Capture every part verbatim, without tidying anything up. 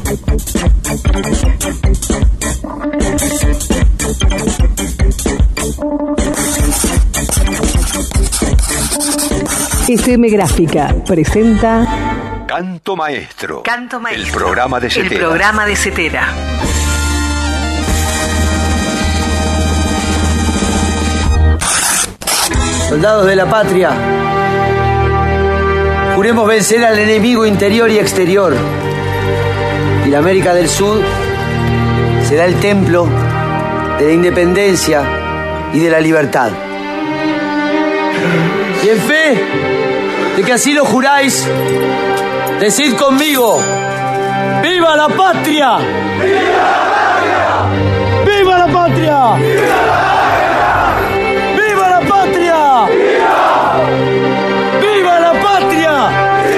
F M Gráfica presenta Canto Maestro. Canto Maestro. El programa de Cetera. El programa de Cetera. Soldados de la patria, juremos vencer al enemigo interior y exterior. Y la América del Sur será el templo de la independencia y de la libertad. Y en fe de que así lo juráis, decid conmigo: ¡viva la patria! ¡Viva la patria! ¡Viva la patria! ¡Viva la patria!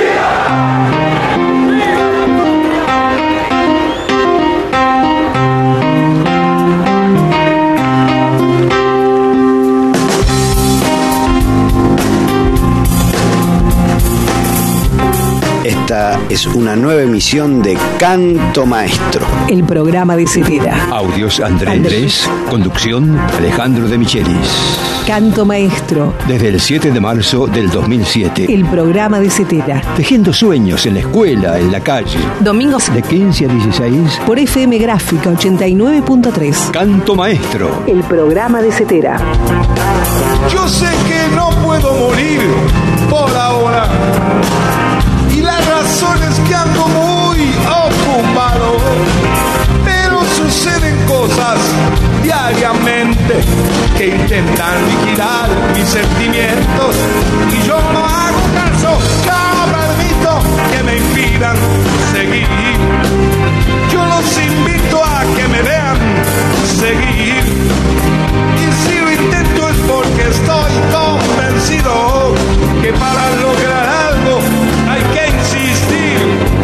Esta es una nueva emisión de Canto Maestro. El programa de Cetera. Audios Andrés Andrés. Conducción Alejandro de Michelis. Canto Maestro. Desde el siete de marzo del dos mil siete. El programa de Cetera. Tejiendo sueños en la escuela, en la calle. Domingos De quince a dieciséis. por F M Gráfica ochenta y nueve punto tres. Canto Maestro. El programa de Cetera. Yo sé que no puedo morir por ahora, y la razón es que ando muy ocupado, pero suceden cosas diariamente que intentan liquidar mis sentimientos, y yo no hago caso, no permito que me impidan seguir. Yo los invito a que me vean seguir, y si lo intento es porque estoy convencido que para lograr algo hay que insistir.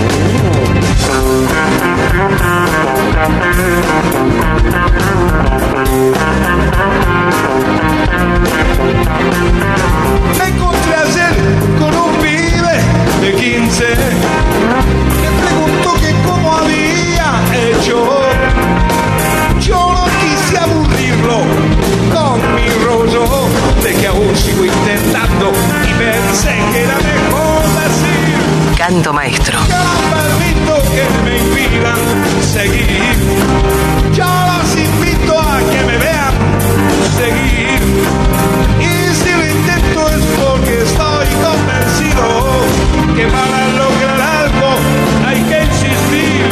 Me encontré ayer con un pibe de quince que preguntó que cómo había hecho. Yo no quise aburrirlo con mi rollo de que aún sigo intentando, y pensé que era mejor decir: Canto Maestro. yo no permito que me impidan seguir. Yo los invito a que me vean seguir, y si lo intento es porque estoy convencido que para lograr algo hay que insistir.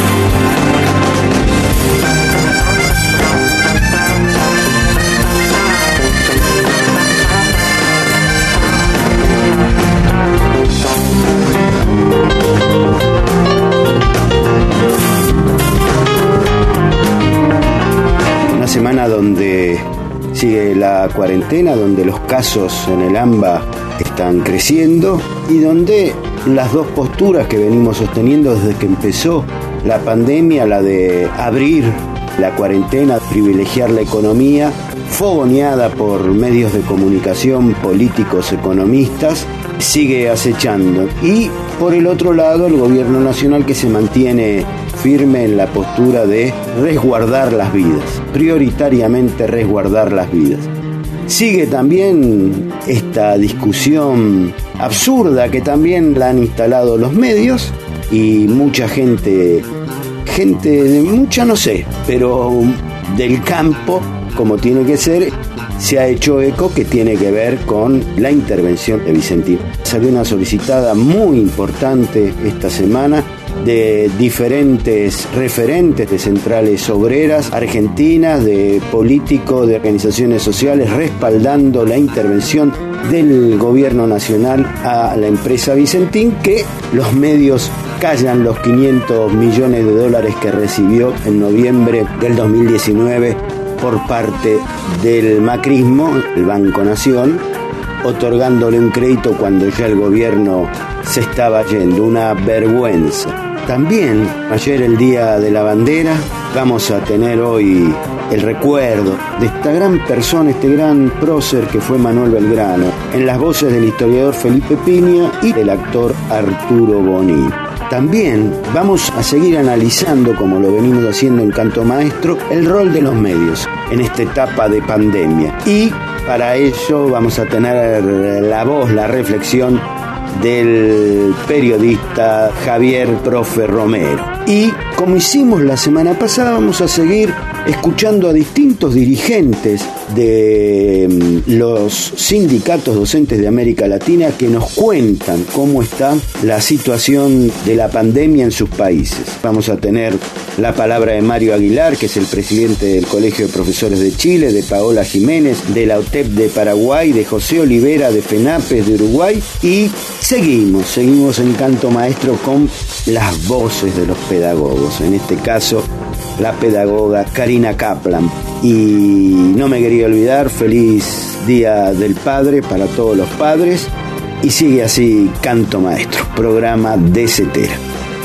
Una semana donde sigue la cuarentena, donde los casos en el AMBA están creciendo y donde las dos posturas que venimos sosteniendo desde que empezó la pandemia, la de abrir la cuarentena, privilegiar la economía, fogoneada por medios de comunicación, políticos, economistas, sigue acechando. Y por el otro lado, el gobierno nacional, que se mantiene firme en la postura de resguardar las vidas, prioritariamente resguardar las vidas. Sigue también esta discusión absurda que también la han instalado los medios, y mucha gente, gente de mucha no sé, pero del campo, como tiene que ser, se ha hecho eco, que tiene que ver con la intervención de Vicentín. Salió una solicitada muy importante esta semana de diferentes referentes de centrales obreras argentinas, de políticos, de organizaciones sociales, respaldando la intervención del gobierno nacional a la empresa Vicentín, que los medios callan los quinientos millones de dólares que recibió en noviembre del dos mil diecinueve por parte del macrismo, el Banco Nación, otorgándole un crédito cuando ya el gobierno se estaba yendo. Una vergüenza. También ayer, el Día de la Bandera, vamos a tener hoy el recuerdo de esta gran persona, este gran prócer que fue Manuel Belgrano, en las voces del historiador Felipe Piña y del actor Arturo Bonín. también vamos a seguir analizando, como lo venimos haciendo en Canto Maestro, el rol de los medios en esta etapa de pandemia. Y para ello vamos a tener la voz, la reflexión del periodista Javier Profe Romero. Y como hicimos la semana pasada, vamos a seguir escuchando a distintos dirigentes de los sindicatos docentes de América Latina que nos cuentan cómo está la situación de la pandemia en sus países. Vamos a tener la palabra de Mario Aguilar, que es el presidente del Colegio de Profesores de Chile, de Paola Jiménez, de la U T E P de Paraguay, de José Olivera, de FENAPES de Uruguay, y seguimos, seguimos en Canto Maestro con las voces de los pedagogos, en este caso la pedagoga Karina Kaplan. Y no me quería olvidar, feliz Día del Padre para todos los padres, y sigue así Canto Maestro, programa de Cetera.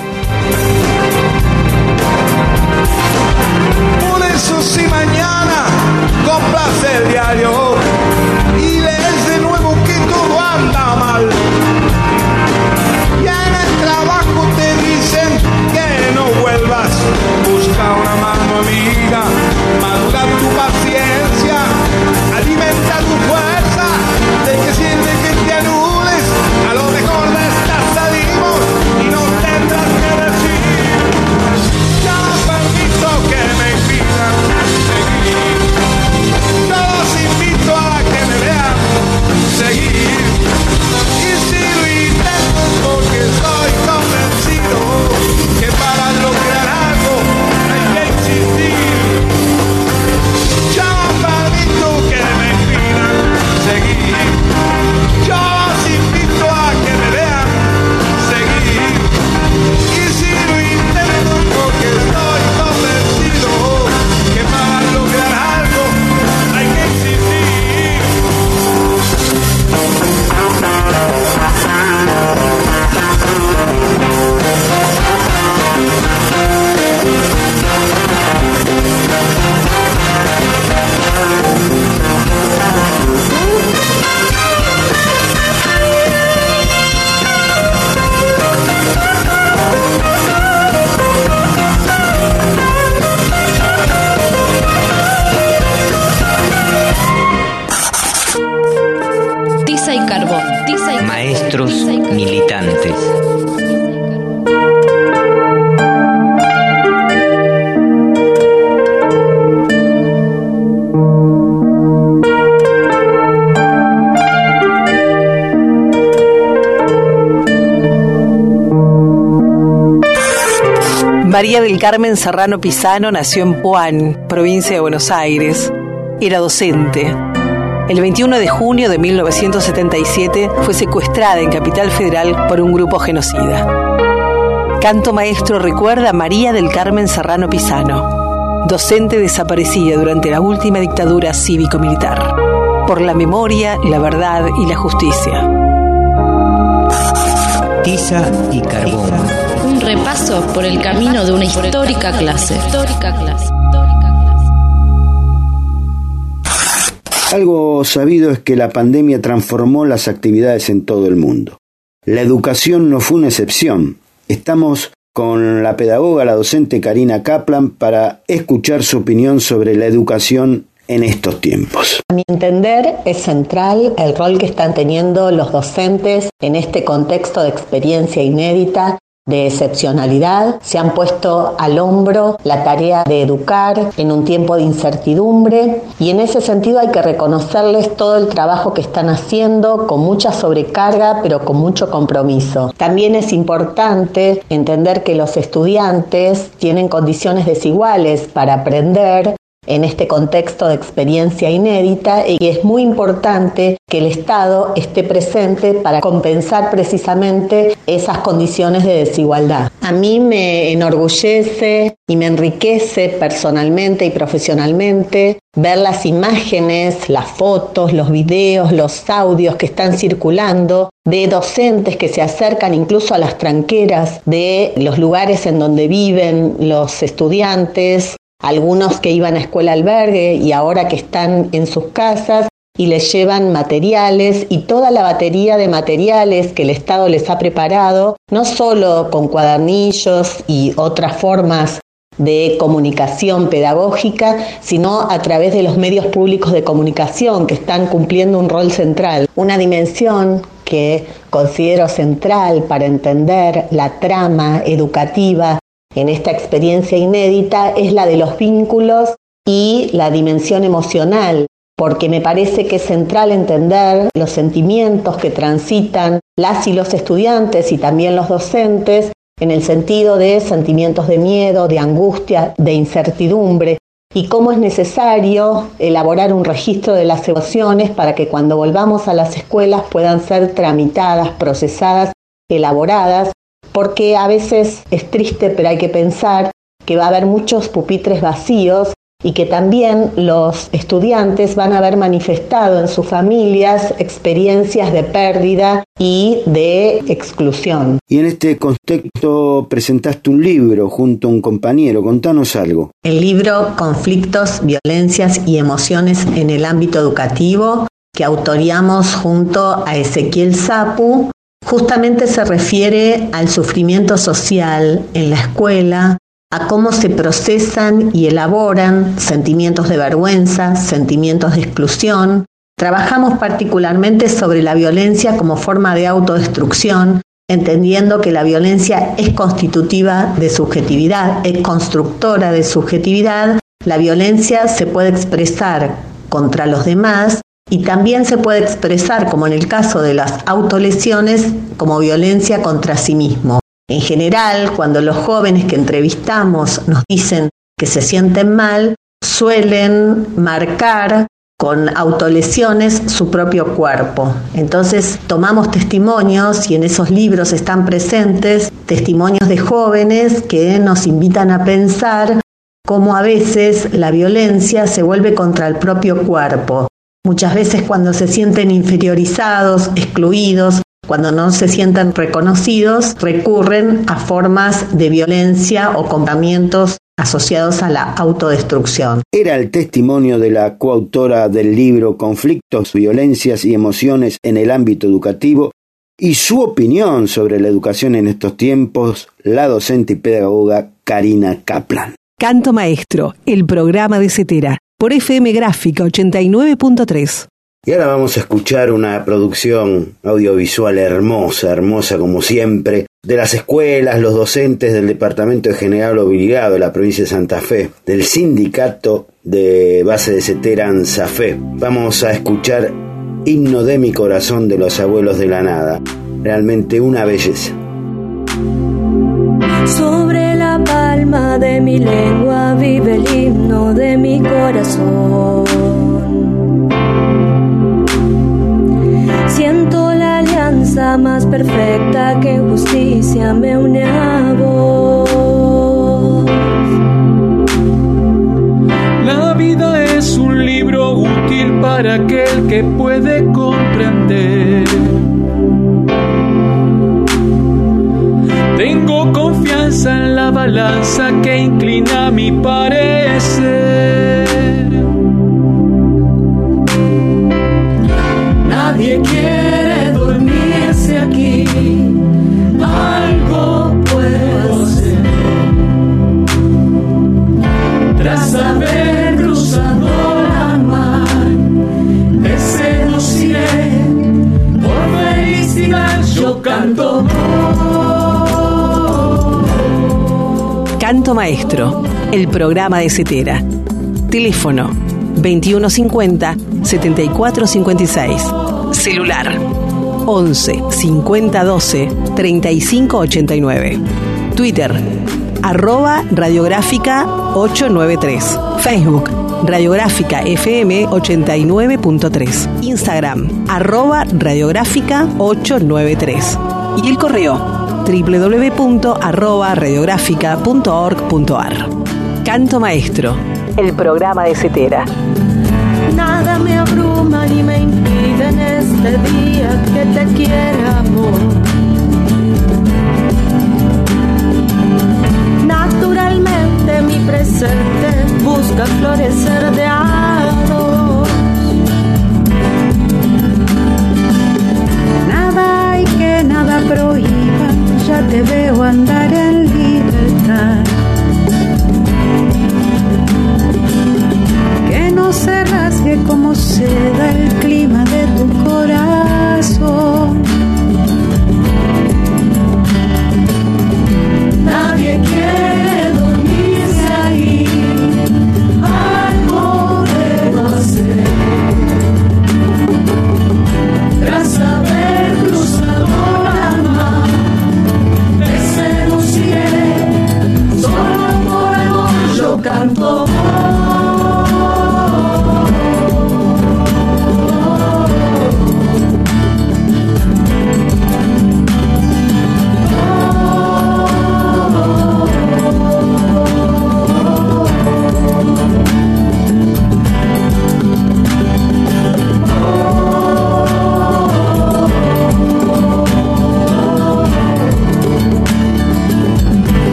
Por eso si mañana compras el diario y lees de nuevo que todo anda mal, ya en el trabajo te dicen que no vuelvas, busca una mano amiga, madura tu paciencia, alimenta tu fuerza, ¿de qué sirve que te anules? A lo mejor de esta salimos y no tendrás que decir, ya no permito que me impidan seguir, yo los invito a que me vean seguir, y si lo intento es porque estoy convencido que para lograr algo hay que insistir, ya no permito que me impidan seguir, yo los invito a que me vean seguir, y si lo intento es porque estoy convencido que para lograr algo hay que insistir. Tiza y carbón. Tiza y Maestros tiza y carbón. militantes. María del Carmen Serrano Pisano nació en Puan, provincia de Buenos Aires. Era docente. El veintiuno de junio de mil novecientos setenta y siete fue secuestrada en Capital Federal por un grupo genocida. Canto Maestro recuerda a María del Carmen Serrano Pisano, docente desaparecida durante la última dictadura cívico-militar, por la memoria, la verdad y la justicia. Tiza y carbón. Un repaso por el camino de una histórica clase. Histórica clase. Algo sabido es que la pandemia transformó las actividades en todo el mundo. La educación no fue una excepción. Estamos con la pedagoga, la docente Karina Kaplan, para escuchar su opinión sobre la educación en estos tiempos. A mi entender, es central el rol que están teniendo los docentes en este contexto de experiencia inédita, de excepcionalidad. Se han puesto al hombro la tarea de educar en un tiempo de incertidumbre, y en ese sentido hay que reconocerles todo el trabajo que están haciendo con mucha sobrecarga pero con mucho compromiso. También es importante entender que los estudiantes tienen condiciones desiguales para aprender en este contexto de experiencia inédita, y es muy importante que el Estado esté presente para compensar precisamente esas condiciones de desigualdad. A mí me enorgullece y me enriquece personalmente y profesionalmente ver las imágenes, las fotos, los videos, los audios que están circulando de docentes que se acercan incluso a las tranqueras de los lugares en donde viven los estudiantes, algunos que iban a escuela albergue y ahora que están en sus casas, y les llevan materiales y toda la batería de materiales que el Estado les ha preparado, no solo con cuadernillos y otras formas de comunicación pedagógica, sino a través de los medios públicos de comunicación que están cumpliendo un rol central. Una dimensión que considero central para entender la trama educativa en esta experiencia inédita es la de los vínculos y la dimensión emocional, porque me parece que es central entender los sentimientos que transitan las y los estudiantes y también los docentes en el sentido de sentimientos de miedo, de angustia, de incertidumbre, y cómo es necesario elaborar un registro de las emociones para que cuando volvamos a las escuelas puedan ser tramitadas, procesadas, elaboradas, porque a veces es triste, pero hay que pensar que va a haber muchos pupitres vacíos y que también los estudiantes van a haber manifestado en sus familias experiencias de pérdida y de exclusión. Y en este contexto presentaste un libro junto a un compañero. Contanos algo. El libro Conflictos, Violencias y Emociones en el ámbito educativo, que autoriamos junto a Ezequiel Sapu, justamente se refiere al sufrimiento social en la escuela, a cómo se procesan y elaboran sentimientos de vergüenza, sentimientos de exclusión. Trabajamos particularmente sobre la violencia como forma de autodestrucción, entendiendo que la violencia es constitutiva de subjetividad, es constructora de subjetividad. La violencia se puede expresar contra los demás y también se puede expresar, como en el caso de las autolesiones, como violencia contra sí mismo. En general, cuando los jóvenes que entrevistamos nos dicen que se sienten mal, suelen marcar con autolesiones su propio cuerpo. Entonces tomamos testimonios y en esos libros están presentes testimonios de jóvenes que nos invitan a pensar cómo a veces la violencia se vuelve contra el propio cuerpo. Muchas veces cuando se sienten inferiorizados, excluidos, cuando no se sientan reconocidos, recurren a formas de violencia o comportamientos asociados a la autodestrucción. Era el testimonio de la coautora del libro Conflictos, Violencias y Emociones en el ámbito educativo y su opinión sobre la educación en estos tiempos, la docente y pedagoga Karina Kaplan. Canto Maestro, el programa de CETERA, por F M Gráfica ochenta y nueve punto tres. Y ahora vamos a escuchar una producción audiovisual hermosa, hermosa como siempre, de las escuelas, los docentes del Departamento de General Obligado de la provincia de Santa Fe, del sindicato de base de CETERA ANSAFE. Vamos a escuchar Himno de mi corazón de los abuelos de la nada. Realmente una belleza. Sobre la palma de mi lengua vive el himno de mi corazón. Siento la alianza más perfecta que en justicia me une a vos. La vida es un libro útil para aquel que puede comprender. Tengo confianza en la balanza que inclina mi parecer. Nadie quiere dormirse aquí, algo puedo hacer. Tras haber cruzado la mar, te seduciré, por felicidad yo canto. Canto Maestro, el programa de CETERA. Teléfono veintiuno cincuenta, setenta y cuatro cincuenta y seis. Celular once cincuenta doce treinta y cinco ochenta y nueve. Twitter arroba radiográfica ochocientos noventa y tres. Facebook Radiográfica F M ochenta y nueve punto tres. Instagram arroba radiográfica ochocientos noventa y tres. Y el correo doble u doble u doble u punto arroba radiográfica punto org punto a r. Canto Maestro, el programa de CETERA. Nada me abruma ni me impide en este día que te quiera, amor. Naturalmente mi presente busca florecer de a dos.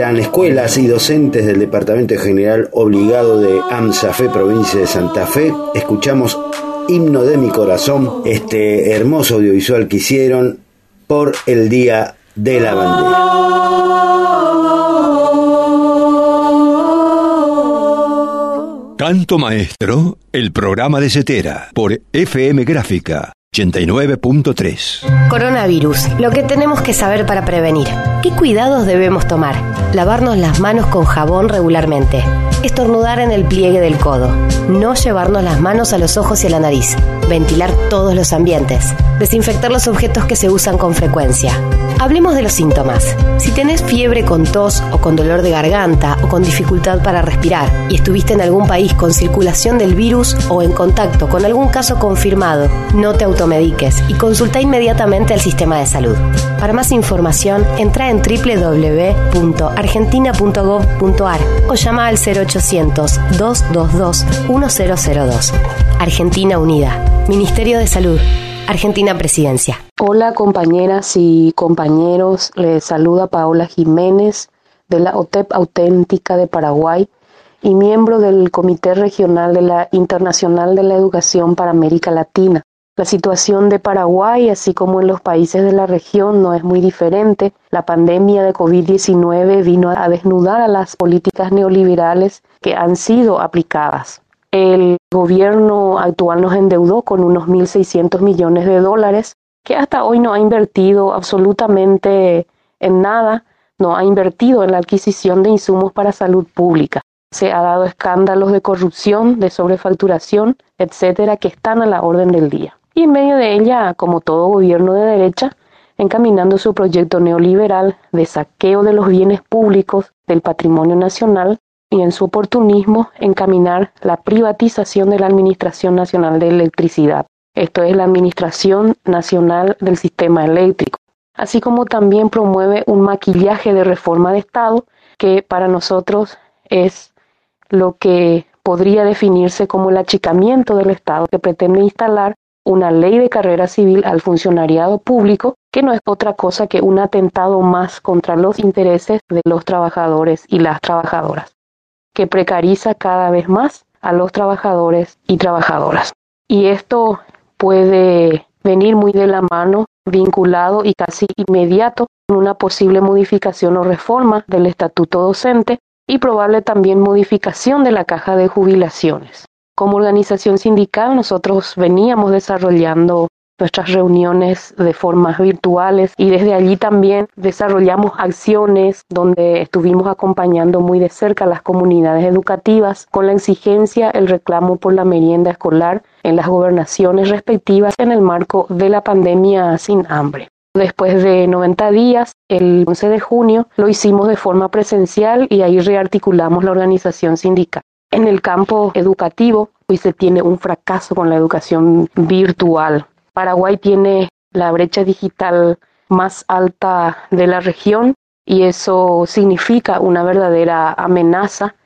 eran escuelas y docentes del Departamento General Obligado de AMSAFE, provincia de Santa Fe. Escuchamos Himno de mi Corazón, este hermoso audiovisual que hicieron por el Día de la Bandera. Canto Maestro, el programa de Cetera, por F M Gráfica ochenta y nueve punto tres. Coronavirus, lo que tenemos que saber para prevenir. ¿Qué cuidados debemos tomar? Lavarnos las manos con jabón regularmente. Estornudar en el pliegue del codo. No llevarnos las manos a los ojos y a la nariz. Ventilar todos los ambientes. Desinfectar los objetos que se usan con frecuencia. Hablemos de los síntomas. Si tenés fiebre con tos o con dolor de garganta o con dificultad para respirar y estuviste en algún país con circulación del virus o en contacto con algún caso confirmado, no te automediques y consulta inmediatamente al sistema de salud. Para más información, entra en doble u doble u doble u punto argentina punto gov punto ar o llama al cero ochocientos, dos dos dos, uno cero cero dos. Argentina Unida. Ministerio de Salud. Argentina Presidencia. Hola compañeras y compañeros, les saluda Paola Jiménez de la O T E P Auténtica de Paraguay y miembro del Comité Regional de la Internacional de la Educación para América Latina. La situación de Paraguay, así como en los países de la región, no es muy diferente. La pandemia de covid diecinueve vino a desnudar a las políticas neoliberales que han sido aplicadas. El gobierno actual nos endeudó con unos mil seiscientos millones de dólares que hasta hoy no ha invertido absolutamente en nada, no ha invertido en la adquisición de insumos para salud pública. Se ha dado escándalos de corrupción, de sobrefacturación, etcétera, que están a la orden del día. Y en medio de ella, como todo gobierno de derecha, encaminando su proyecto neoliberal de saqueo de los bienes públicos del patrimonio nacional, y en su oportunismo encaminar la privatización de la Administración Nacional de Electricidad. Esto es la Administración Nacional del Sistema Eléctrico. Así como también promueve un maquillaje de reforma de Estado que para nosotros es lo que podría definirse como el achicamiento del Estado, que pretende instalar una ley de carrera civil al funcionariado público, que no es otra cosa que un atentado más contra los intereses de los trabajadores y las trabajadoras, que precariza cada vez más a los trabajadores y trabajadoras. Y esto puede venir muy de la mano, vinculado y casi inmediato con una posible modificación o reforma del estatuto docente y probable también modificación de la caja de jubilaciones. Como organización sindical, nosotros veníamos desarrollando nuestras reuniones de formas virtuales y desde allí también desarrollamos acciones donde estuvimos acompañando muy de cerca a las comunidades educativas con la exigencia, el reclamo por la merienda escolar en las gobernaciones respectivas en el marco de la pandemia sin hambre. Después de noventa días, el once de junio, lo hicimos de forma presencial y ahí rearticulamos la organización sindical. En el campo educativo, hoy se tiene un fracaso con la educación virtual. Paraguay tiene la brecha digital más alta de la región y eso significa una verdadera amenaza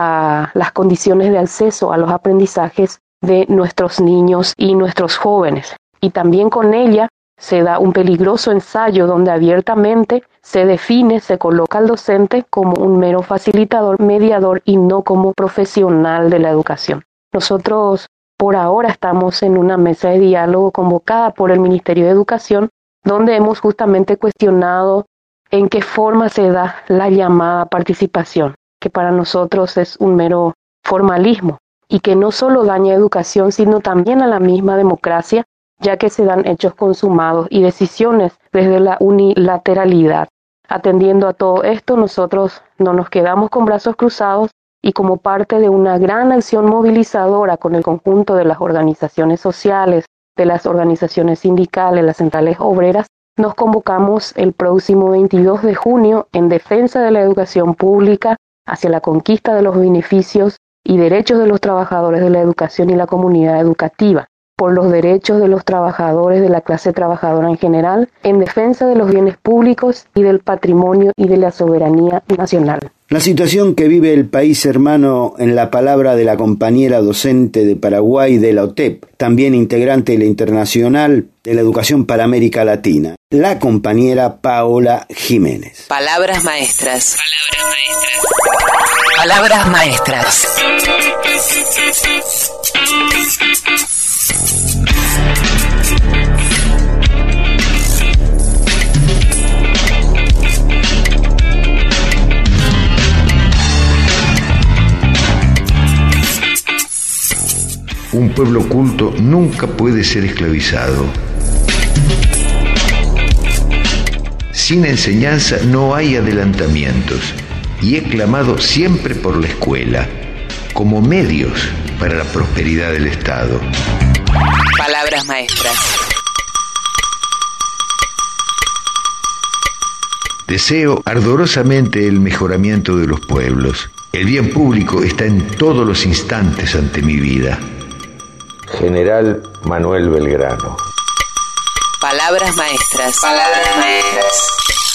a las condiciones de acceso a los aprendizajes de nuestros niños y nuestros jóvenes. Y también con ella se da un peligroso ensayo donde abiertamente se define, se coloca al docente como un mero facilitador, mediador y no como profesional de la educación. Nosotros por ahora estamos en una mesa de diálogo convocada por el Ministerio de Educación, donde hemos justamente cuestionado en qué forma se da la llamada participación, que para nosotros es un mero formalismo y que no solo daña a educación, sino también a la misma democracia, ya que se dan hechos consumados y decisiones desde la unilateralidad. Atendiendo a todo esto, nosotros no nos quedamos con brazos cruzados y como parte de una gran acción movilizadora con el conjunto de las organizaciones sociales, de las organizaciones sindicales, las centrales obreras, nos convocamos el próximo veintidós de junio en defensa de la educación pública hacia la conquista de los beneficios y derechos de los trabajadores de la educación y la comunidad educativa, por los derechos de los trabajadores de la clase trabajadora en general, en defensa de los bienes públicos y del patrimonio y de la soberanía nacional. La situación que vive el país hermano, en la palabra de la compañera docente de Paraguay de la O T E P, también integrante de la Internacional de la Educación para América Latina, la compañera Paola Jiménez. Palabras maestras. Palabras maestras. Un pueblo culto nunca puede ser esclavizado. Sin enseñanza no hay adelantamientos, y he clamado siempre por la escuela, como medios para la prosperidad del Estado. Palabras maestras. Deseo ardorosamente el mejoramiento de los pueblos. El bien público está en todos los instantes ante mi vida. General Manuel Belgrano. Palabras maestras. Palabras maestras.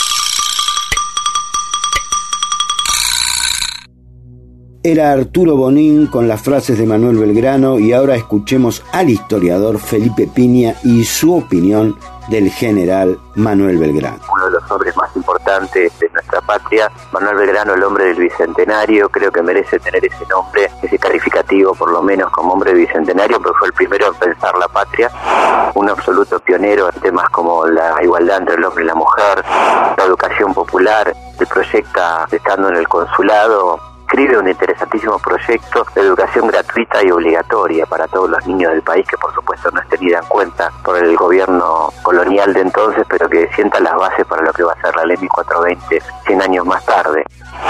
Era Arturo Bonín con las frases de Manuel Belgrano, y ahora escuchemos al historiador Felipe Piña y su opinión del general Manuel Belgrano. Uno de los hombres más importantes de nuestra patria, Manuel Belgrano, el hombre del Bicentenario, creo que merece tener ese nombre, ese calificativo por lo menos como hombre del Bicentenario, porque fue el primero en pensar la patria, un absoluto pionero en temas como la igualdad entre el hombre y la mujer, la educación popular. Se proyecta estando en el consulado, escribe un interesantísimo proyecto de educación gratuita y obligatoria para todos los niños del país, que por supuesto no es tenida en cuenta por el gobierno colonial de entonces, pero que sienta las bases para lo que va a ser la ley mil cuatrocientos veinte cien años más tarde.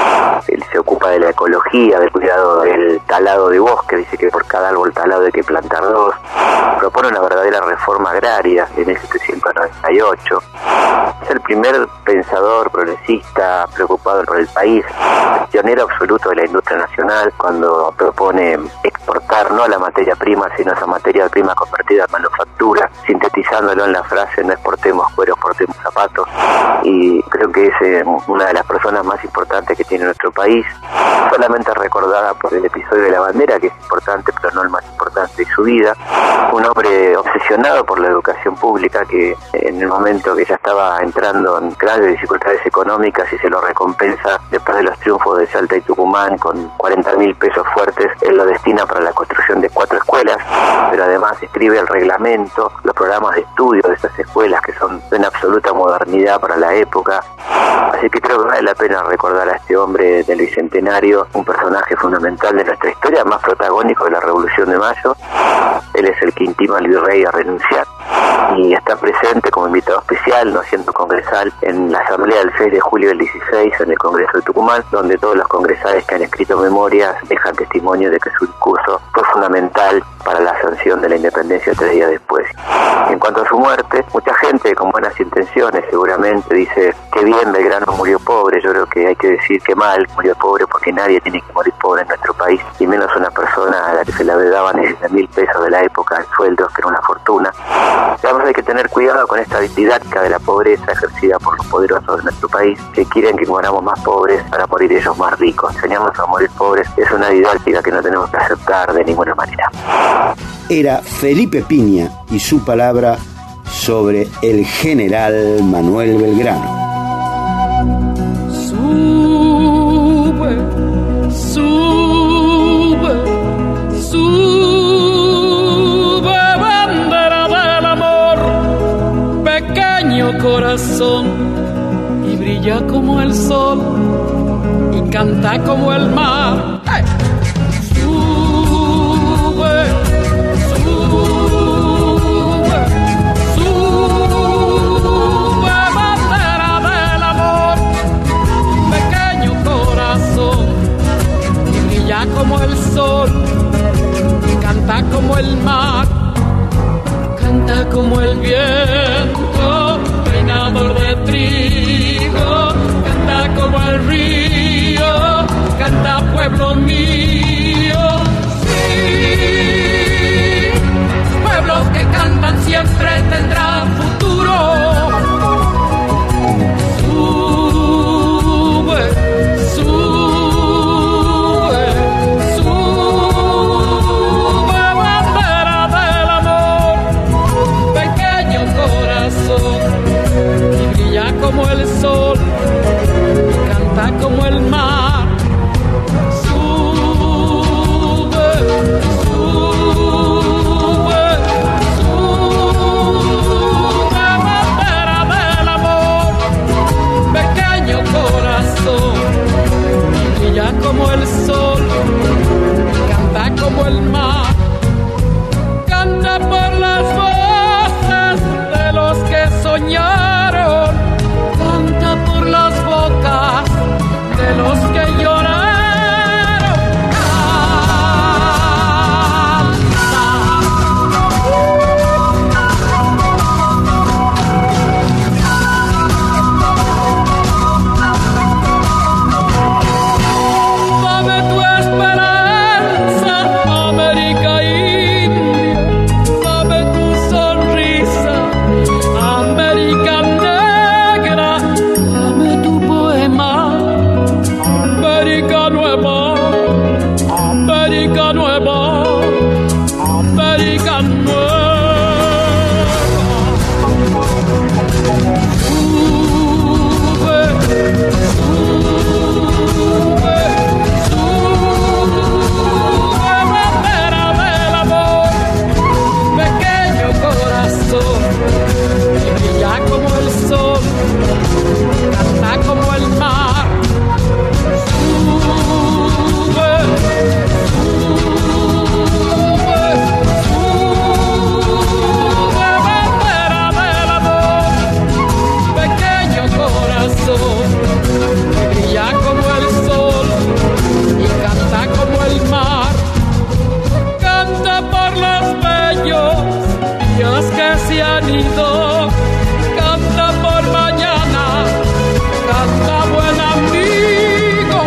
Él se ocupa de la ecología, del cuidado del talado de bosque, dice que por cada árbol talado hay que plantar dos. Propone una verdadera reforma agraria en mil setecientos noventa y ocho. Es el primer pensador progresista preocupado por el país, pionero absoluto de la industria nacional cuando propone exportar no a la materia prima, sino a esa materia prima convertida en manufactura, sintetizándolo en la frase: no exportemos cuero, exportemos zapatos. Y creo que es eh, una de las personas más importantes que tiene nuestro país, solamente recordada por el episodio de la bandera, que es importante pero no el más importante de su vida. Un hombre obsesionado por la educación pública, que en el momento que ya estaba entrando en grandes dificultades económicas y se lo recompensa después de los triunfos de Salta y Tucumán con cuarenta mil pesos fuertes, él lo destina para la construcción de cuatro escuelas, pero además escribe el reglamento, los programas de estudio de estas escuelas, que son de una absoluta modernidad para la época. Así que creo que vale la pena recordar a este hombre del Bicentenario, un personaje fundamental de nuestra historia, más protagónico de la Revolución de Mayo. Él es el que intima al virrey a renunciar y está presente como invitado especial, no siendo congresal, en la asamblea del seis de julio del dieciséis en el Congreso de Tucumán, donde todos los congresales que han escrito memorias dejan testimonio de que su discurso fue fundamental para la sanción de la independencia tres días después. En cuanto a su muerte, mucha gente con buenas intenciones seguramente dice que bien Belgrano murió pobre. Yo creo que hay que decir que mal murió pobre, porque nadie tiene que morir pobre en nuestro país, y menos una persona a la que se le daban diez mil pesos de la época en sueldos, que era una fortuna. Además, hay que tener cuidado con esta didáctica de la pobreza ejercida por los poderosos de nuestro país, que quieren que moramos más pobres para morir ellos más ricos. Enseñarnos a morir pobres es una didáctica que no tenemos que aceptar de ninguna manera. Era Felipe Piña y su palabra sobre el general Manuel Belgrano. Sube, sube, sube, bandera del amor, pequeño corazón, y brilla como el sol, y canta como el mar. ¡Hey! Como el sol, canta como el mar, canta como el viento, peinador de trigo, canta como el río, canta pueblo mío. Sí, pueblos que cantan siempre tendrán futuro. Sube, sube. como el sol, canta como el mar. Sube, sube, sube, bandera del amor, pequeño corazón, brilla como el sol, canta como el mar, canta por las voces de los que soñaron, canta por las bocas de los que lloraron. Dame tu esperanza, América India, dame tu sonrisa, América Negra, dame tu poema, América Nueva, América Nueva, América Nueva. Sube, sube, sube, bandera del amor, pequeño corazón, brilla como el sol, canta como el mar. Sube, sube, sube, bandera del amor, pequeño corazón, brilla como el sol y canta como el mar. Canta por los bellos días que se han ido, canta por mañana, canta buen amigo,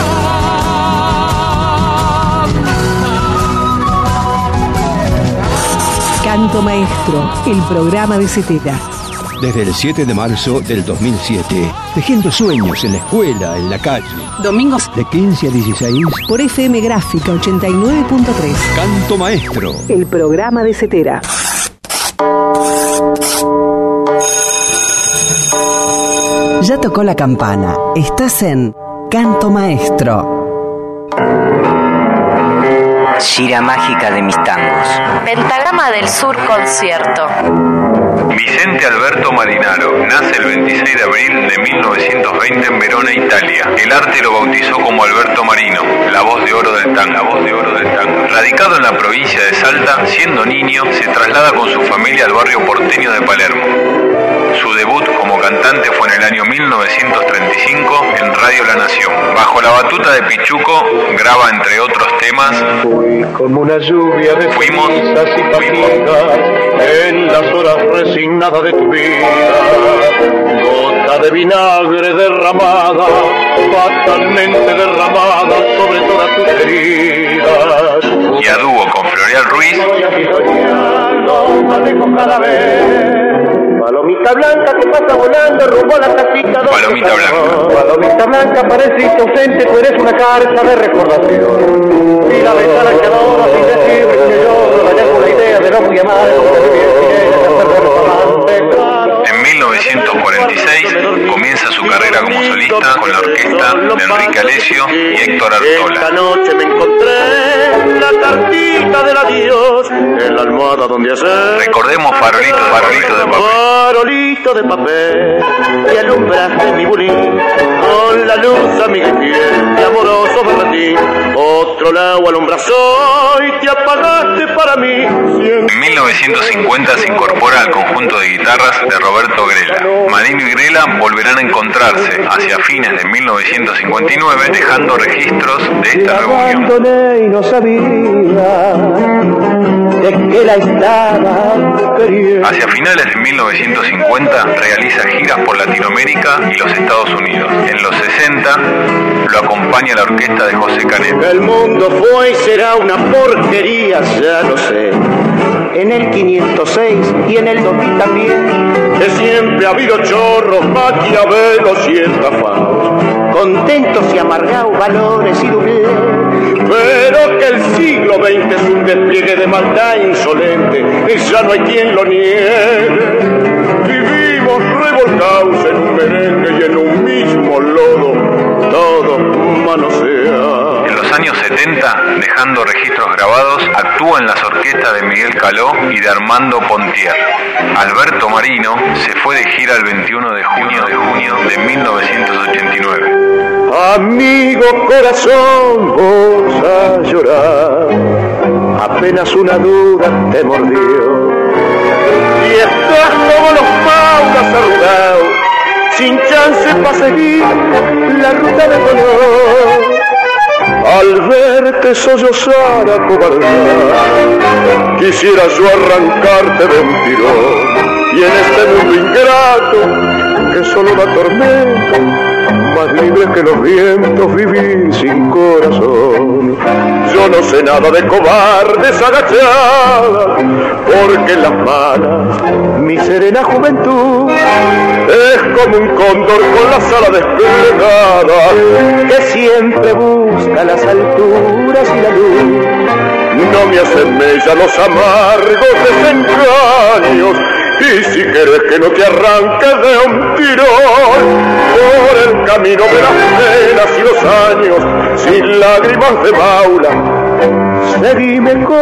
Canto Maestro, el programa de Zetera. Desde el siete de marzo del dos mil siete, tejiendo sueños en la escuela, en la calle. Domingos De quince a dieciséis, por F M Gráfica ochenta y nueve punto tres. Canto Maestro. El programa de Zetera. Ya tocó la campana. Estás en Canto Maestro. Gira mágica de mis tangos. Pentagrama del Sur concierto. Vicente Alberto Marinaro nace el veintiséis de abril de mil novecientos veinte en Verona, Italia. El arte lo bautizó como Alberto Marino, la voz de oro del tango. La voz de oro del tango. Radicado en la provincia de Salta, siendo niño, se traslada con su familia al barrio porteño de Palermo. Su debut como cantante fue en el año mil novecientos treinta y cinco en Radio La Nación. Bajo la batuta de Pichuco, graba entre otros temas Fui como una lluvia de Fuimos, cenizas y papitas en las horas resignadas de tu vida. Gota de vinagre derramada, fatalmente derramada sobre todas tus heridas. y a dúo con Floreal Ruiz. Palomita blanca que pasa volando rumbo a la casita. Palomita blanca. Palomita blanca pareciste ausente, tú eres una carta de recordación. Y la ventana que adoro sin decir que yo vaya con la idea de no muy amargo. En mil novecientos cuarenta y seis comienza su carrera como solista con la orquesta de Enrique Alessio y Héctor Artola. Esta noche me encontré la cartita del adiós en la almohada donde hacer. Recordemos Farolito, Farolito de papel. Farolito de papel y alumbraste mi bulín con la luz a mi piel de amoroso berretín. Otro lado alumbrazó y te apagaste para mí. En mil novecientos cincuenta se incorpora al conjunto de guitarras de Roberto Grela. Marino y Grela volverán a encontrarse hacia fines de mil novecientos cincuenta y nueve, dejando registros de esta reunión. Y no sabía de que la estaba queriendo. Hacia finales de mil novecientos cincuenta realiza giras por Latinoamérica y los Estados Unidos. En los sesenta lo acompaña la orquesta de José Canet. El mundo fue y será una porquería, ya lo sé. En el quinientos seis y en el dos mil también. Que siempre ha habido chorros, maquiavelos y estafados, contentos y amargados, valores y doblez. Pero que el siglo veinte es un despliegue de maldad insolente, y ya no hay quien lo niegue. Vivimos revolcados en un merengue y en un mismo lodo todos manosean. En los años setenta, dejando registros grabados, actúa en las orquestas de Miguel Caló y de Armando Pontier. Alberto Marino se fue de gira el veintiuno de junio de junio de mil novecientos ochenta y nueve. Amigo corazón, vos a llorar, apenas una duda te mordió. Y estás como los paulas arrugados, sin chance para seguir la ruta de dolor. Al verte sollozar a cobardar, quisiera yo arrancarte de un tirón. Y en este mundo ingrato, que solo da tormenta, más libre que los vientos vivir sin corazón. Yo no sé nada de cobardes agachadas, porque en las malas mi serena juventud es como un cóndor con las alas desplegadas, que siempre busca las alturas y la luz. No me asemeja los amargos desengaños, y si quieres que no te arranque de un tirón por el camino de las penas y los años, sin lágrimas de maula, seguime con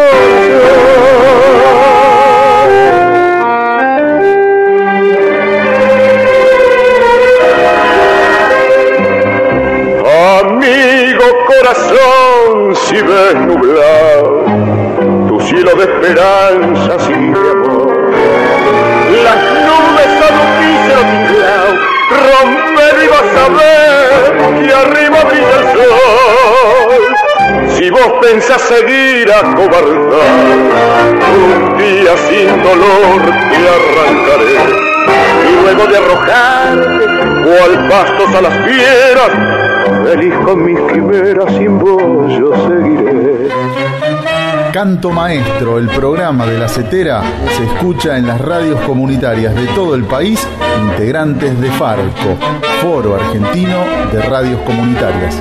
amigo corazón, si ves nublado tu cielo de esperanzas y de amor, las nubes a un mísero tinglao, romper y vas a ver que arriba brilla el sol. Si vos pensás seguir a cobardar, un día sin dolor te arrancaré, y luego de arrojarte cual pastos a las fieras, feliz con mis quimeras, sin vos yo seguiré. Canto Maestro, el programa de La Setera, se escucha en las radios comunitarias de todo el país, integrantes de FARCO, Foro Argentino de Radios Comunitarias.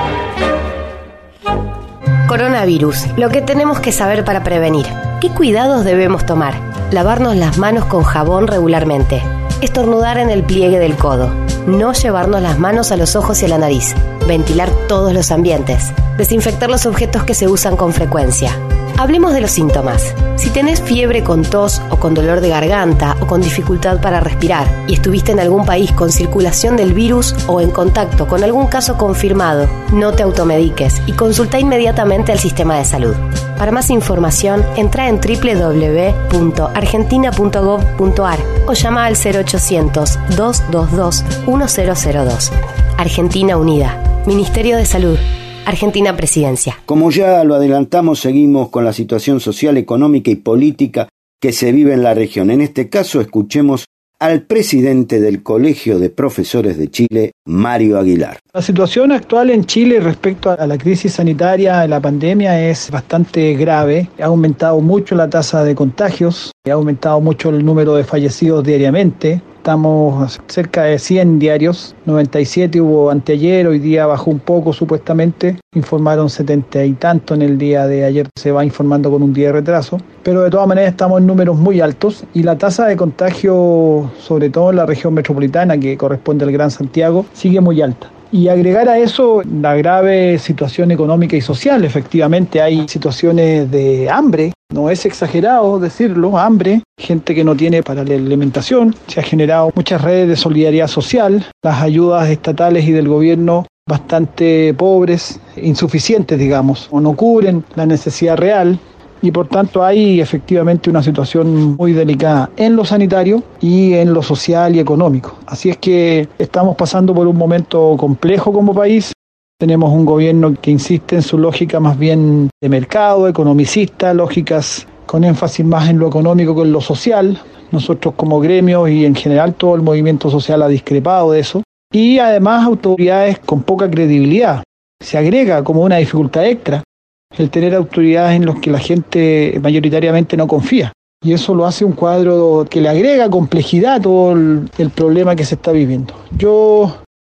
Coronavirus, lo que tenemos que saber para prevenir. ¿Qué cuidados debemos tomar? Lavarnos las manos con jabón regularmente. Estornudar en el pliegue del codo. No llevarnos las manos a los ojos y a la nariz. Ventilar todos los ambientes. Desinfectar los objetos que se usan con frecuencia. Hablemos de los síntomas. Si tenés fiebre con tos o con dolor de garganta o con dificultad para respirar y estuviste en algún país con circulación del virus o en contacto con algún caso confirmado, no te automediques y consulta inmediatamente al sistema de salud. Para más información, entra en doble u doble u doble u punto argentina punto gov punto ar o llama al cero ochocientos, dos dos dos, uno cero cero dos. Argentina Unida. Ministerio de Salud. Argentina Presidencia. Como ya lo adelantamos, seguimos con la situación social, económica y política que se vive en la región. En este caso, escuchemos al presidente del Colegio de Profesores de Chile, Mario Aguilar. La situación actual en Chile respecto a la crisis sanitaria, la pandemia, es bastante grave. Ha aumentado mucho la tasa de contagios, ha aumentado mucho el número de fallecidos diariamente. Estamos cerca de cien diarios, noventa y siete hubo anteayer, hoy día bajó un poco supuestamente, informaron setenta y tanto en el día de ayer, se va informando con un día de retraso, pero de todas maneras estamos en números muy altos y la tasa de contagio, sobre todo en la región metropolitana que corresponde al Gran Santiago, sigue muy alta. Y agregar a eso la grave situación económica y social. Efectivamente hay situaciones de hambre, no es exagerado decirlo, hambre, gente que no tiene para la alimentación, se han generado muchas redes de solidaridad social, las ayudas estatales y del gobierno bastante pobres, insuficientes digamos, o no cubren la necesidad real. Y por tanto hay efectivamente una situación muy delicada en lo sanitario y en lo social y económico. Así es que estamos pasando por un momento complejo como país. Tenemos un gobierno que insiste en su lógica más bien de mercado, economicista, lógicas con énfasis más en lo económico que en lo social. Nosotros como gremio y en general todo el movimiento social ha discrepado de eso. Y además autoridades con poca credibilidad. Se agrega como una dificultad extra el tener autoridades en los que la gente mayoritariamente no confía. Y eso lo hace un cuadro que le agrega complejidad a todo el, el problema que se está viviendo. Yo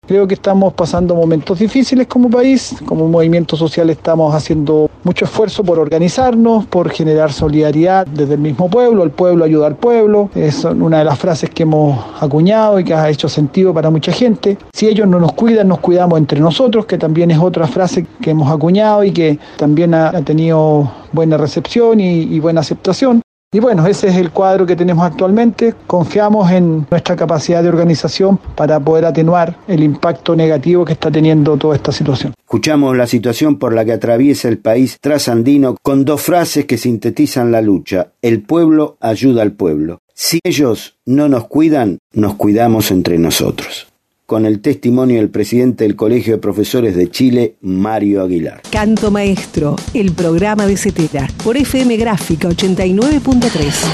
Creo que estamos pasando momentos difíciles como país. Como movimiento social estamos haciendo mucho esfuerzo por organizarnos, por generar solidaridad desde el mismo pueblo. El pueblo ayuda al pueblo. Es una de las frases que hemos acuñado y que ha hecho sentido para mucha gente. Si ellos no nos cuidan, nos cuidamos entre nosotros, que también es otra frase que hemos acuñado y que también ha, ha tenido buena recepción y, y buena aceptación. Y bueno, ese es el cuadro que tenemos actualmente. Confiamos en nuestra capacidad de organización para poder atenuar el impacto negativo que está teniendo toda esta situación. Escuchamos la situación por la que atraviesa el país trasandino con dos frases que sintetizan la lucha. El pueblo ayuda al pueblo. Si ellos no nos cuidan, nos cuidamos entre nosotros. Con el testimonio del presidente del Colegio de Profesores de Chile, Mario Aguilar. Canto Maestro, el programa de Cetera, por F M Gráfica ochenta y nueve punto tres.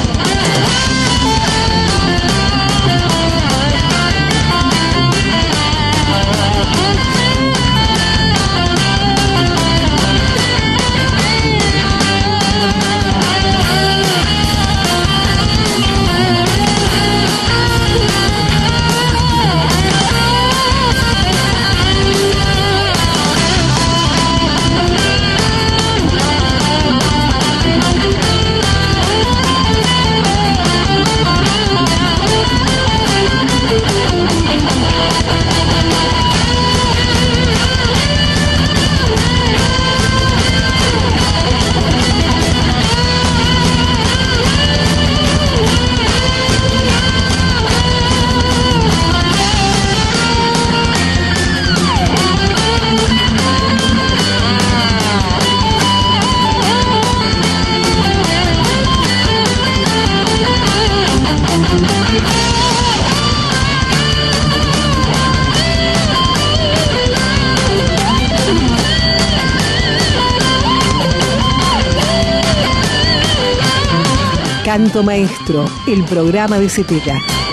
Canto Maestro, el programa de Cetera.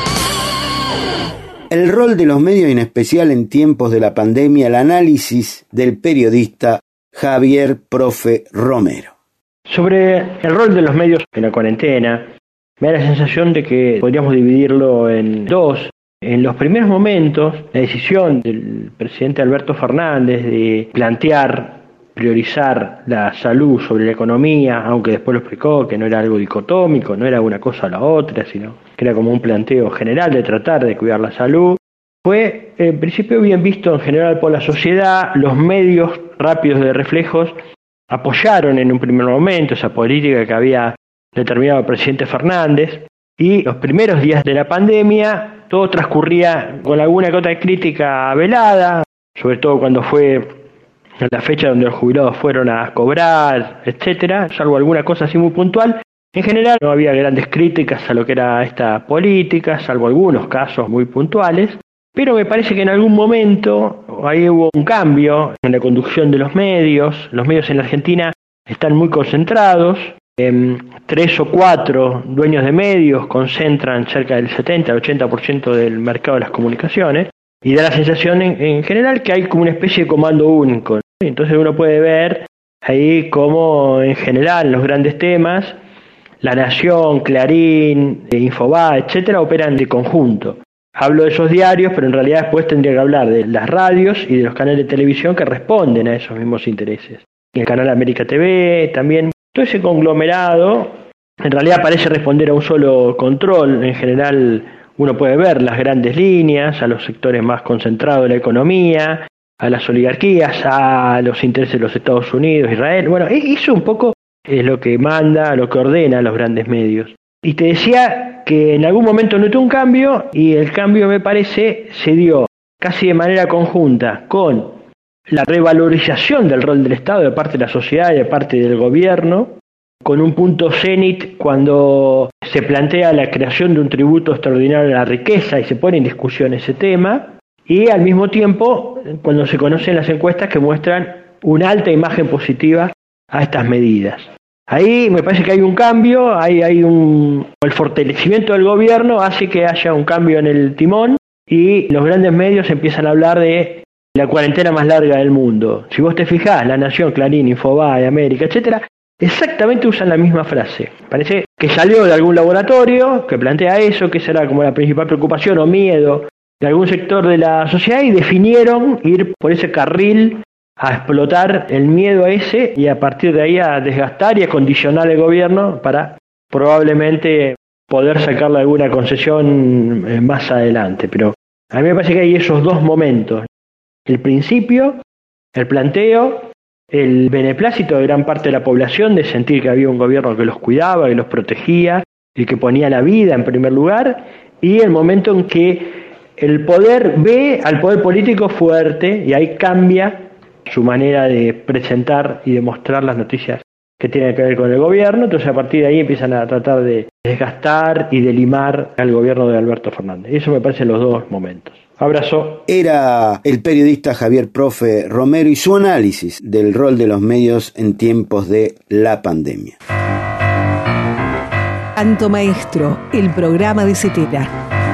El rol de los medios, en especial en tiempos de la pandemia, el análisis del periodista Javier Profe Romero. Sobre el rol de los medios en la cuarentena, me da la sensación de que podríamos dividirlo en dos. En los primeros momentos, la decisión del presidente Alberto Fernández de plantear, priorizar la salud sobre la economía, aunque después lo explicó que no era algo dicotómico, no era una cosa a la otra, sino que era como un planteo general de tratar de cuidar la salud, fue en principio bien visto en general por la sociedad. Los medios rápidos de reflejos apoyaron en un primer momento esa política que había determinado el presidente Fernández, y los primeros días de la pandemia todo transcurría con alguna que otra crítica velada, sobre todo cuando fue la fecha donde los jubilados fueron a cobrar, etcétera, salvo alguna cosa así muy puntual. En general no había grandes críticas a lo que era esta política, salvo algunos casos muy puntuales, pero me parece que en algún momento ahí hubo un cambio en la conducción de los medios. Los medios en la Argentina están muy concentrados, eh, tres o cuatro dueños de medios concentran cerca del setenta al ochenta por ciento del mercado de las comunicaciones, y da la sensación en, en general que hay como una especie de comando único. Entonces uno puede ver ahí cómo en general los grandes temas, La Nación, Clarín, Infobae, etcétera, operan de conjunto. Hablo de esos diarios, pero en realidad después tendría que hablar de las radios y de los canales de televisión que responden a esos mismos intereses. Y el canal América T V también. Todo ese conglomerado en realidad parece responder a un solo control. En general uno puede ver las grandes líneas, a los sectores más concentrados de la economía, a las oligarquías, a los intereses de los Estados Unidos, Israel. Bueno, eso un poco es lo que manda, lo que ordena a los grandes medios. Y te decía que en algún momento noté un cambio, y el cambio, me parece, se dio casi de manera conjunta con la revalorización del rol del Estado de parte de la sociedad y de parte del gobierno, con un punto cenit cuando se plantea la creación de un tributo extraordinario a la riqueza y se pone en discusión ese tema, y al mismo tiempo cuando se conocen las encuestas que muestran una alta imagen positiva a estas medidas. Ahí me parece que hay un cambio, hay, hay un, el fortalecimiento del gobierno hace que haya un cambio en el timón, y los grandes medios empiezan a hablar de la cuarentena más larga del mundo. Si vos te fijás, La Nación, Clarín, Infobae, América, etcétera, exactamente usan la misma frase. Parece que salió de algún laboratorio que plantea eso, que será como la principal preocupación o miedo de algún sector de la sociedad y definieron ir por ese carril a explotar el miedo a ese y a partir de ahí a desgastar y a condicionar el gobierno para probablemente poder sacarle alguna concesión más adelante. Pero a mí me parece que hay esos dos momentos: el principio, el planteo, el beneplácito de gran parte de la población de sentir que había un gobierno que los cuidaba, que los protegía y que ponía la vida en primer lugar, y el momento en que el poder ve al poder político fuerte y ahí cambia su manera de presentar y de mostrar las noticias que tienen que ver con el gobierno. Entonces a partir de ahí empiezan a tratar de desgastar y de limar al gobierno de Alberto Fernández. Eso me parecen los dos momentos. Abrazo. Era el periodista Javier Profe Romero y su análisis del rol de los medios en tiempos de la pandemia. Canto Maestro, el programa de Cetera.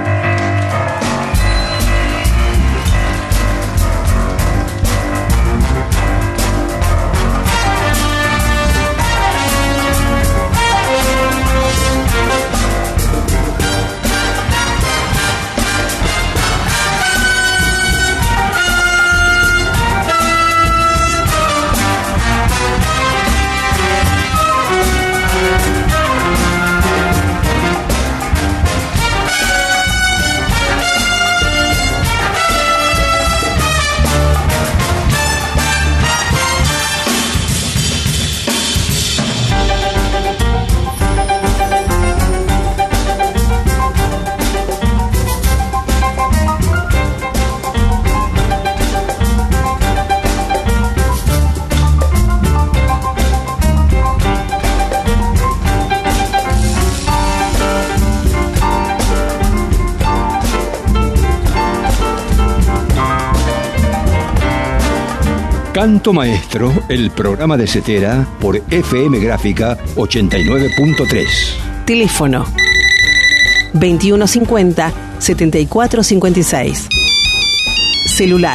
Canto Maestro, el programa de Cetera por F M Gráfica ochenta y nueve punto tres. Teléfono veintiuno cincuenta, setenta y cuatro cincuenta y seis. Celular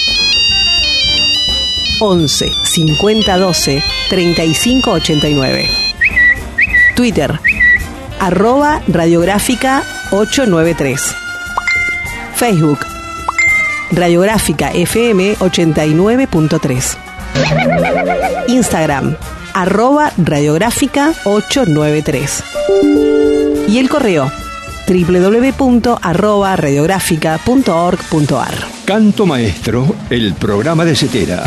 once, cincuenta doce, treinta y cinco ochenta y nueve. Twitter arroba radiográfica ochocientos noventa y tres. Facebook Radiográfica F M ochenta y nueve punto tres. Instagram arroba radiográfica ochocientos noventa y tres. Y el correo doble u doble u doble u punto arroba radiográfica punto org punto a r. Canto Maestro, el programa de Cetera.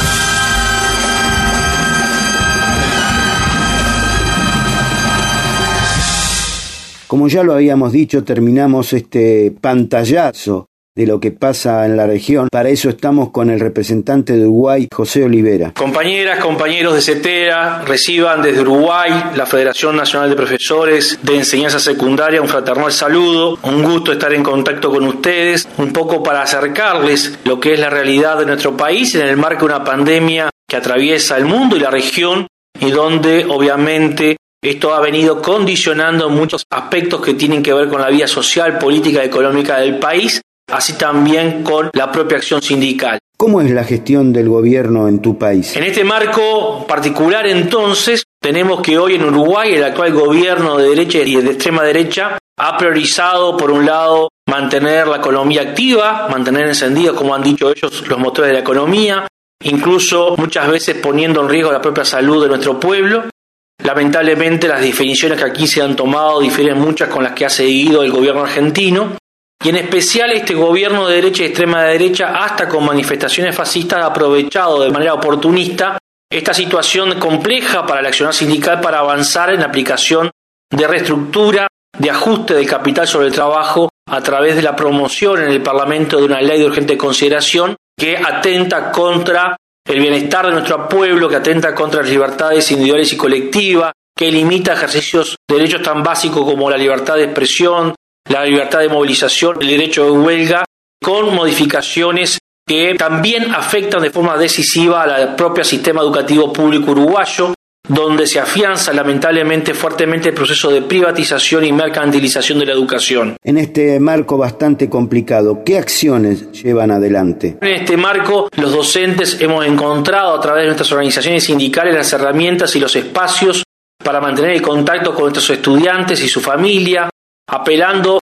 Como ya lo habíamos dicho, terminamos este pantallazo de lo que pasa en la región. Para eso estamos con el representante de Uruguay, José Olivera. Compañeras, compañeros de Cetera, reciban desde Uruguay, la Federación Nacional de Profesores de Enseñanza Secundaria, un fraternal saludo. Un gusto estar en contacto con ustedes, un poco para acercarles lo que es la realidad de nuestro país en el marco de una pandemia que atraviesa el mundo y la región, y donde obviamente esto ha venido condicionando muchos aspectos que tienen que ver con la vida social, política y económica del país, así también con la propia acción sindical. ¿Cómo es la gestión del gobierno en tu país? En este marco particular, entonces, tenemos que hoy en Uruguay el actual gobierno de derecha y de extrema derecha ha priorizado, por un lado, mantener la economía activa, mantener encendidos, como han dicho ellos, los motores de la economía, incluso muchas veces poniendo en riesgo la propia salud de nuestro pueblo. Lamentablemente, las definiciones que aquí se han tomado difieren muchas con las que ha seguido el gobierno argentino. Y en especial este gobierno de derecha y extrema derecha, hasta con manifestaciones fascistas, ha aprovechado de manera oportunista esta situación compleja para el accionar sindical para avanzar en la aplicación de reestructura, de ajuste del capital sobre el trabajo a través de la promoción en el Parlamento de una ley de urgente consideración que atenta contra el bienestar de nuestro pueblo, que atenta contra las libertades individuales y colectivas, que limita ejercicios de derechos tan básicos como la libertad de expresión, la libertad de movilización, el derecho de huelga, con modificaciones que también afectan de forma decisiva al propio sistema educativo público uruguayo, donde se afianza lamentablemente fuertemente el proceso de privatización y mercantilización de la educación. En este marco bastante complicado, ¿qué acciones llevan adelante? En este marco, los docentes hemos encontrado a través de nuestras organizaciones sindicales las herramientas y los espacios para mantener el contacto con nuestros estudiantes y su familia, apelando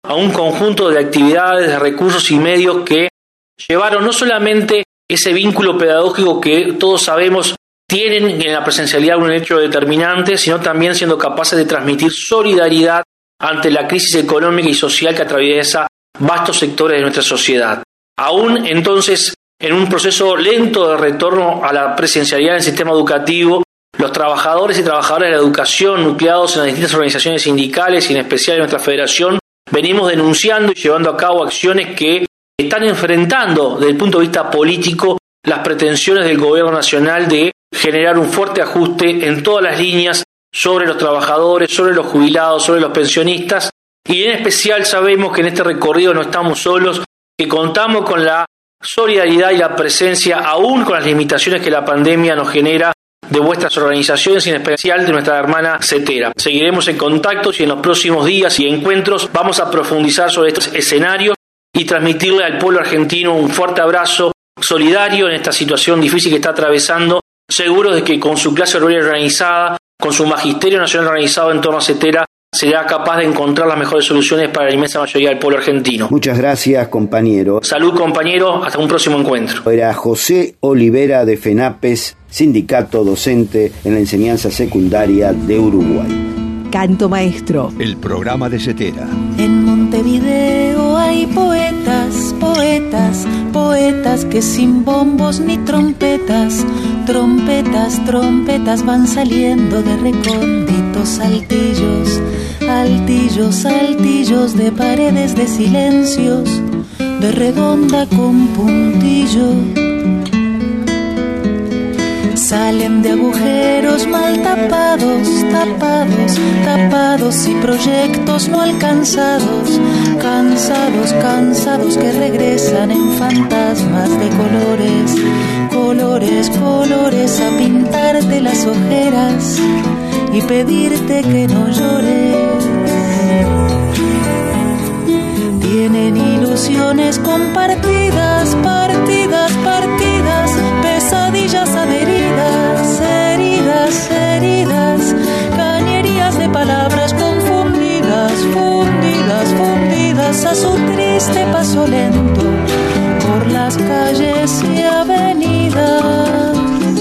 a un conjunto de actividades, de recursos y medios que llevaron no solamente ese vínculo pedagógico que todos sabemos tienen en la presencialidad un hecho determinante, sino también siendo capaces de transmitir solidaridad ante la crisis económica y social que atraviesa vastos sectores de nuestra sociedad. Aún entonces, en un proceso lento de retorno a la presencialidad en el sistema educativo, los trabajadores y trabajadoras de la educación nucleados en las distintas organizaciones sindicales y en especial en nuestra federación, venimos denunciando y llevando a cabo acciones que están enfrentando desde el punto de vista político las pretensiones del gobierno nacional de generar un fuerte ajuste en todas las líneas sobre los trabajadores, sobre los jubilados, sobre los pensionistas, y en especial sabemos que en este recorrido no estamos solos, que contamos con la solidaridad y la presencia, aún con las limitaciones que la pandemia nos genera, de vuestras organizaciones y en especial de nuestra hermana CETERA. Seguiremos en contacto y en los próximos días y encuentros vamos a profundizar sobre estos escenarios y transmitirle al pueblo argentino un fuerte abrazo solidario en esta situación difícil que está atravesando, seguros de que con su clase obrera organizada, con su magisterio nacional organizado en torno a CETERA, será capaz de encontrar las mejores soluciones para la inmensa mayoría del pueblo argentino. Muchas gracias, compañero. Salud, compañero. Hasta un próximo encuentro. Era José Olivera de FENAPES, sindicato docente en la enseñanza secundaria de Uruguay. Canto Maestro, el programa de CETERA. En Montevideo hay poetas, poetas, poetas que sin bombos ni trompetas, trompetas, trompetas van saliendo de recónditos altillos, altillos, altillos de paredes de silencios, de redonda con puntillo. Salen de agujeros mal tapados, tapados, tapados y proyectos no alcanzados, cansados, cansados que regresan en fantasmas de colores, colores, colores a pintarte las ojeras y pedirte que no llores. Tienen ilusiones compartidas, partidas, partidas, pesadillas adheridas, heridas, heridas, cañerías de palabras confundidas, fundidas, fundidas a su triste paso lento por las calles y avenidas.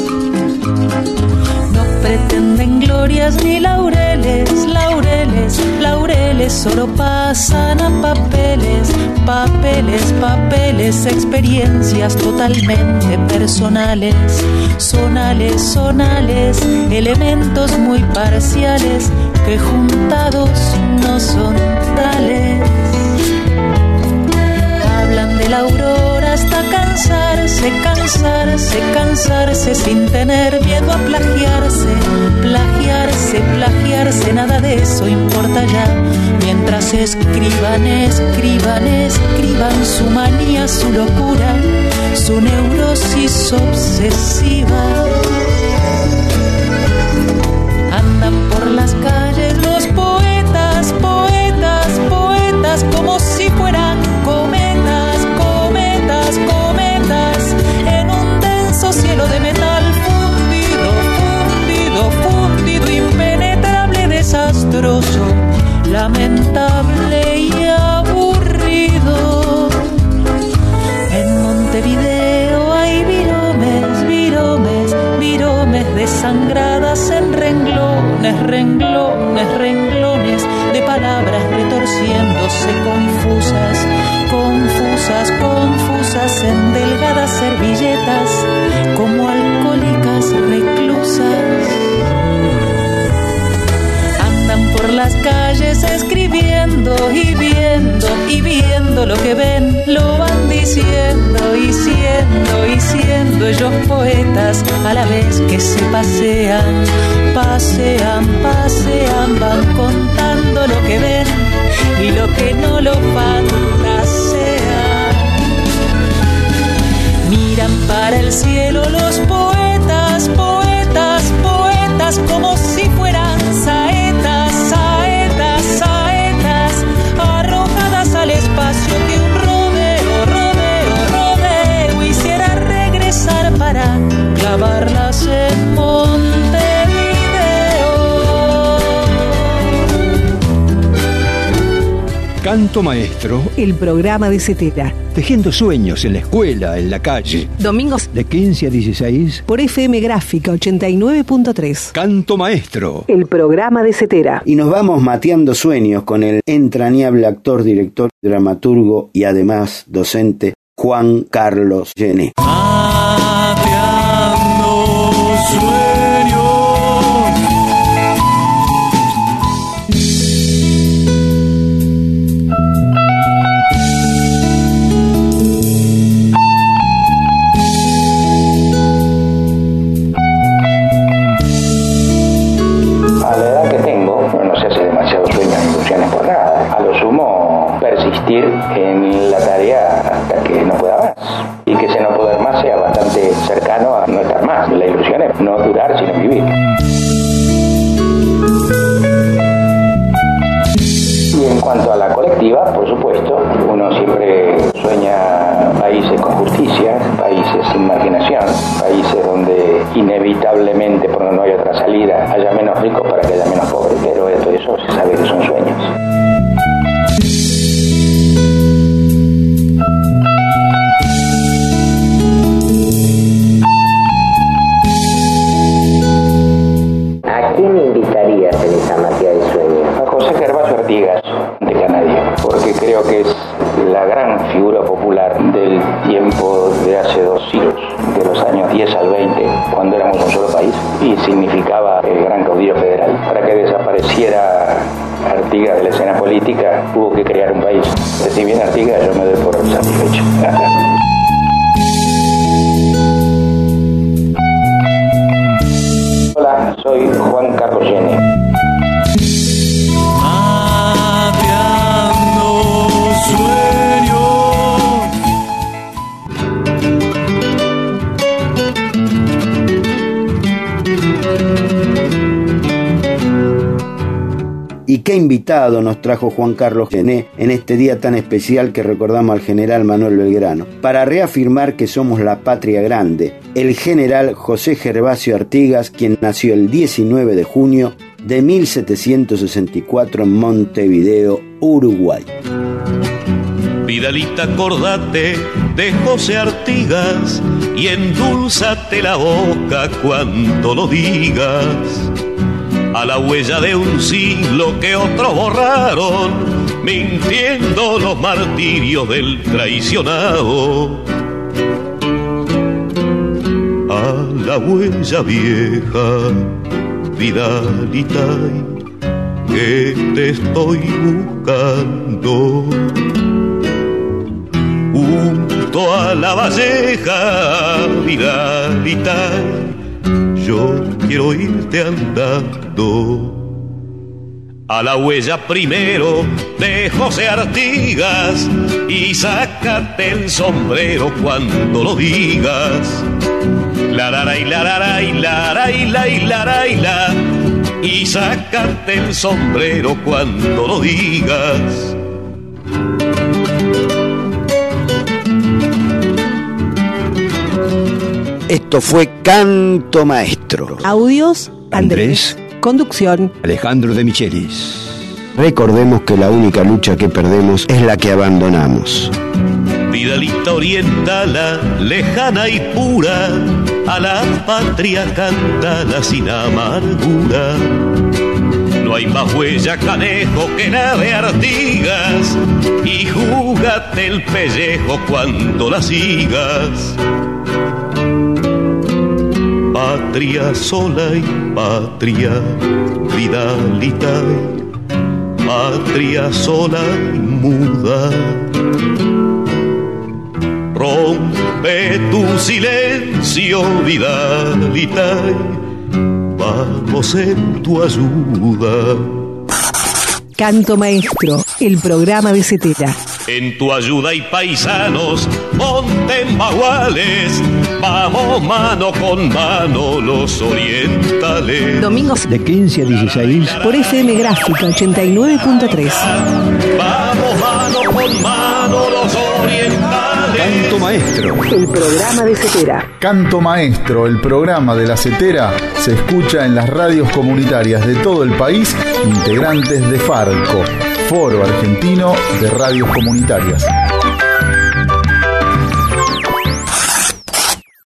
No pretenden glorias ni laureles, laureles, laureles, solo pasan a papeles, papeles, papeles, experiencias totalmente personales, sonales, sonales, elementos muy parciales que juntados no son tales. Hablan de la aurora hasta cansarse, cansarse, cansarse sin tener miedo a plagiarse, plagiarse, plagiarse, nada de eso importa ya. Mientras escriban, escriban, escriban su manía, su locura, su neurosis obsesiva. Andan por las calles los poetas, poetas, poetas, como si fueran cometas, cometas, cometas, en un denso cielo de metal fundido, fundido, fundido, impenetrable, desastroso, lamentable y aburrido. En Montevideo hay viromes, viromes, viromes desangradas en renglones, renglones, renglones de palabras retorciéndose confusas, confusas, confusas en delgadas servilletas como alcohólicas reclusas. Por las calles escribiendo y viendo y viendo lo que ven, lo van diciendo y siendo y siendo ellos poetas a la vez que se pasean, pasean, pasean, van contando lo que ven y lo que no lo fantasean. Miran para el cielo los poetas, poetas, poetas como si fueran saetas, saetas, saetas, arrojadas al espacio que un rodeo, rodeo, rodeo hiciera regresar para clavarlas en Montevideo. Canto Canto Maestro, el programa de Cetera. Tejiendo sueños en la escuela, en la calle. Domingos de quince a dieciséis por F M Gráfica ochenta y nueve punto tres. Canto Maestro, el programa de Cetera. Y nos vamos mateando sueños con el entrañable actor, director, dramaturgo y además docente Juan Carlos Gené. En la tarea hasta que no pueda más, y que ese no poder más sea bastante cercano a no estar más. La ilusión es no durar sino vivir. Y en cuanto a la colectiva, por supuesto, uno siempre sueña países con justicia, países sin marginación, países donde inevitablemente, porque no hay otra salida, haya menos ricos para que haya menos pobres, pero todo eso se sabe que son sueños. Porque creo que es la gran figura popular del tiempo de hace dos siglos, de los años diez al veinte, cuando éramos un solo país y significaba el gran caudillo federal. Para que desapareciera Artigas de la escena política, hubo que crear un país. Si bien Artigas, yo me doy por satisfecho. Hola, soy Juan Carlos Gené. Y qué invitado nos trajo Juan Carlos Gené en este día tan especial que recordamos al general Manuel Belgrano, para reafirmar que somos la patria grande. El general José Gervasio Artigas, quien nació el diecinueve de junio de mil setecientos sesenta y cuatro en Montevideo, Uruguay. Vidalita, acordate de José Artigas y endulzate la boca cuando lo digas. A la huella de un siglo que otros borraron, mintiendo los martirios del traicionado. A la huella vieja, Vidalita, que te estoy buscando. Junto a la valleja, Vidalita, yo quiero irte andando. A la huella primero de José Artigas y sácate el sombrero cuando lo digas. La la la la la la la la la la, y sácate el sombrero cuando lo digas. Esto fue Canto Maestro. Audios, Andrés. Andrés. Conducción, Alejandro de Michelis. Recordemos que la única lucha que perdemos es la que abandonamos. Vidalita orientala, lejana y pura, a la patria cántala sin amargura. No hay más huella, canejo, que la de Artigas, y júgate el pellejo cuando la sigas. Patria sola y patria, Vidalita, patria sola y muda. Rompe tu silencio, Vidalita, vamos en tu ayuda. Canto Maestro, el programa de Cetera. En tu ayuda y paisanos, monten baguales, vamos mano con mano los orientales. Domingos de quince a dieciséis por F M Gráfica ochenta y nueve punto tres. Vamos mano con mano los orientales. Canto Maestro, el programa de Cetera. Canto Maestro, el programa de la Cetera, se escucha en las radios comunitarias de todo el país, integrantes de Farco, Foro Argentino de Radios Comunitarias.